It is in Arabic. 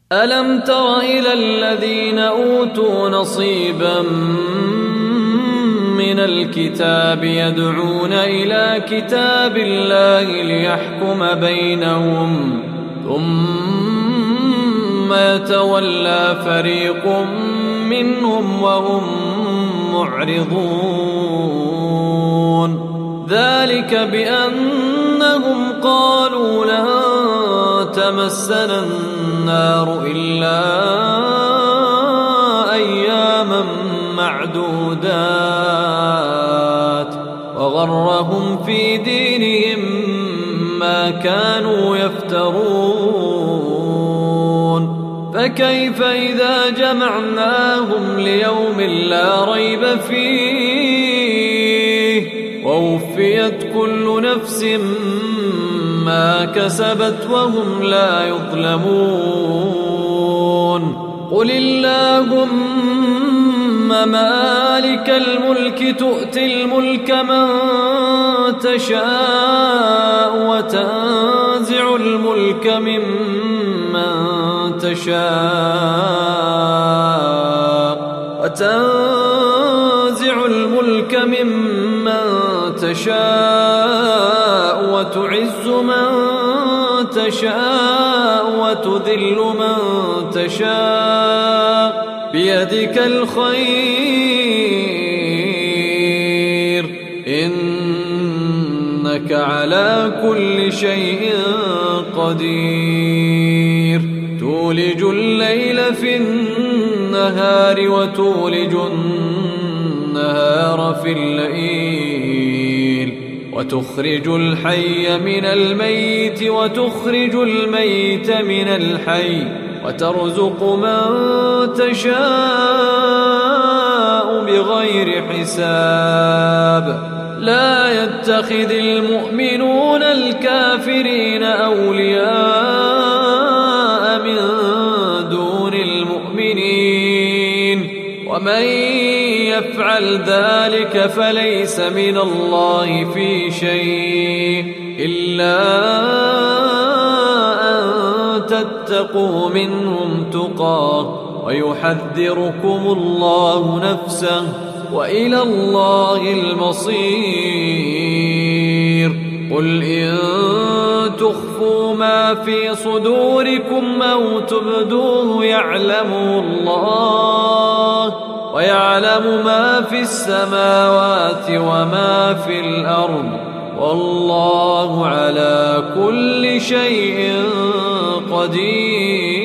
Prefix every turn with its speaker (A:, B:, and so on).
A: ألم تر إلى الذين أوتوا نصيبا من الكتاب يدعون إلى كتاب الله ليحكم بينهم ثم يتولى فريق منهم وهم معرضون ذلك بأنهم قالوا لن تمسنا النار إلا أياما معدودات وغرهم في دينهم ما كانوا يفترون فكيف إذا جمعناهم ليوم لا ريب فيه ووفيت كل نفس ما كسبت وهم لا يظلمون قل اللهم مالك الملك تؤتي الملك من تشاء وتنزع الملك ممن تشاء وتعز من تشاء وتذل من تشاء بيدك الخير إنك على كل شيء قدير تولج الليل في النهار وتولج النهار في الليل وتخرج الحي من الميت وتخرج الميت من الحي وترزق من تشاء بغير حساب لا يتخذ المؤمنون الكافرين أولياء من دون المؤمنين ومن يفعل ذلك فليس من الله في شيء إلا أن تتقوا منهم تقاه ويحذركم الله نفسه وإلى الله المصير قل إن تخفوا ما في صدوركم أو تبدوه يعلمه الله ويعلم ما في السماوات وما في الأرض والله على كل شيء قدير